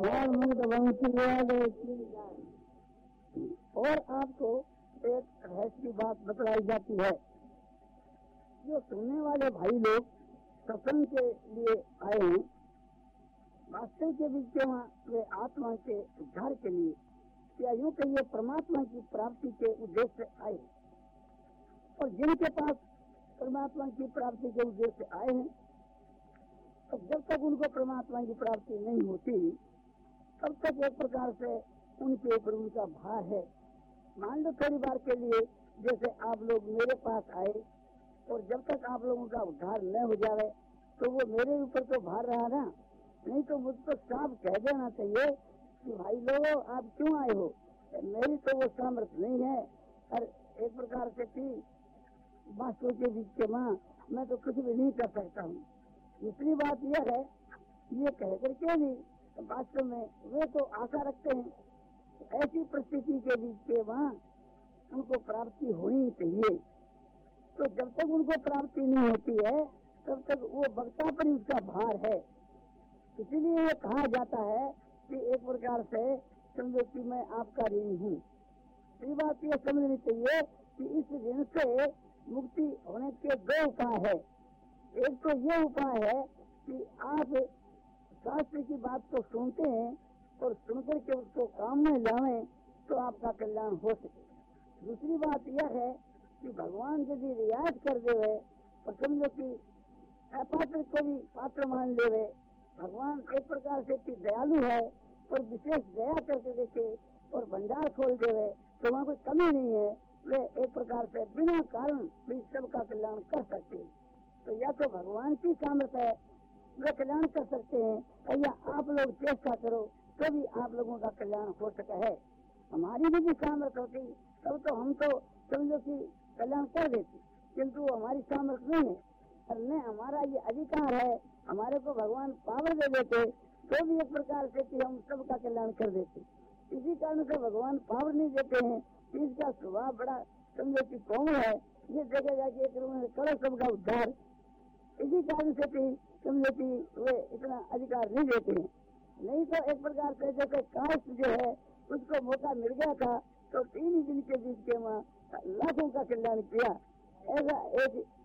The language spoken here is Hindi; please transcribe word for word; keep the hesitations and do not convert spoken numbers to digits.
और आपको एक रहस्य की बात बतलाई जाती है। जो सुनने वाले भाई लोग सत्संग के लिए आए हैं, वास्तव के बीच वहाँ वे आत्मा के उद्धार के लिए या यूं कहिए परमात्मा की प्राप्ति के उद्देश्य से आए। और जिनके पास परमात्मा की प्राप्ति के उद्देश्य से आए हैं, तो जब तक उनको परमात्मा की प्राप्ति नहीं होती तब तक एक प्रकार से उनके ऊपर उनका भार है। मान लो थोड़ी बार के लिए जैसे आप लोग मेरे पास आए और जब तक आप लोगों का उद्धार न हो जाए तो वो मेरे ऊपर तो भार रहा ना, नहीं तो मुझ पर साफ कह देना चाहिए कि भाई लोगों आप क्यों आए हो, मेरी तो वो सामर्थ्य नहीं है। और एक प्रकार से थी वास्तव के बीच के माँ मैं तो कुछ भी नहीं कर सकता हूँ। दूसरी बात यह है, ये कह करके भी वास्तव में वे तो आशा रखते हैं ऐसी परिस्थिति के बीच के वहाँ उनको प्राप्ति होनी चाहिए। तो जब तक उनको प्राप्ति नहीं होती है तब तक वो वक्ता पर ही उसका भार है। इसीलिए ये कहा जाता है कि एक प्रकार से समझो कि मैं आपका ऋणी हूँ। ये बात ये समझनी चाहिए कि इस ऋण से मुक्ति होने के दो उपाय है। एक तो ये उपाय है कि आप शास्त्र की बात को सुनते हैं और सुनकर के उसको काम में लावें तो आपका कल्याण हो सके। दूसरी बात यह है कि भगवान यदि रियायत कर देवे और समझो कि अपात्र को भी पात्र मान लेवे, भगवान एक प्रकार से कि दयालु है और विशेष दया करके देखे और भंडार खोल देवे तो वहाँ कोई कमी नहीं है। वे एक प्रकार से बिना कारण भी सबका कल्याण कर सकते हैं। तो या तो भगवान की सामर्थ्य है वे कल्याण कर सकते हैं, या आप लोग चेष्टा करो तो भी आप लोगों का कल्याण हो सका है। हमारी भी, भी सामर्थ्य होती तब तो हम तो समझो कि कल्याण कर देते, किंतु हमारी सामर्थ्य नहीं है और न हमारा ये अधिकार है। हमारे को भगवान पावर दे देते तो भी एक प्रकार से कि हम सबका कल्याण कर देते। इसी कारण से भगवान पावर नहीं देते हैं। इसका स्वभाव बड़ा समझो कि कोमल है, ये देखेगा कि करो सबका उद्धार। इसी कारण से भी समझो कि वे इतना अधिकार नहीं देते हैं। नहीं तो एक प्रकार से जैसे कास्ट जो है उसको मौका मिल गया था तो तीन ही दिन के बीच के वहाँ लाखों का कल्याण किया। ऐसा एक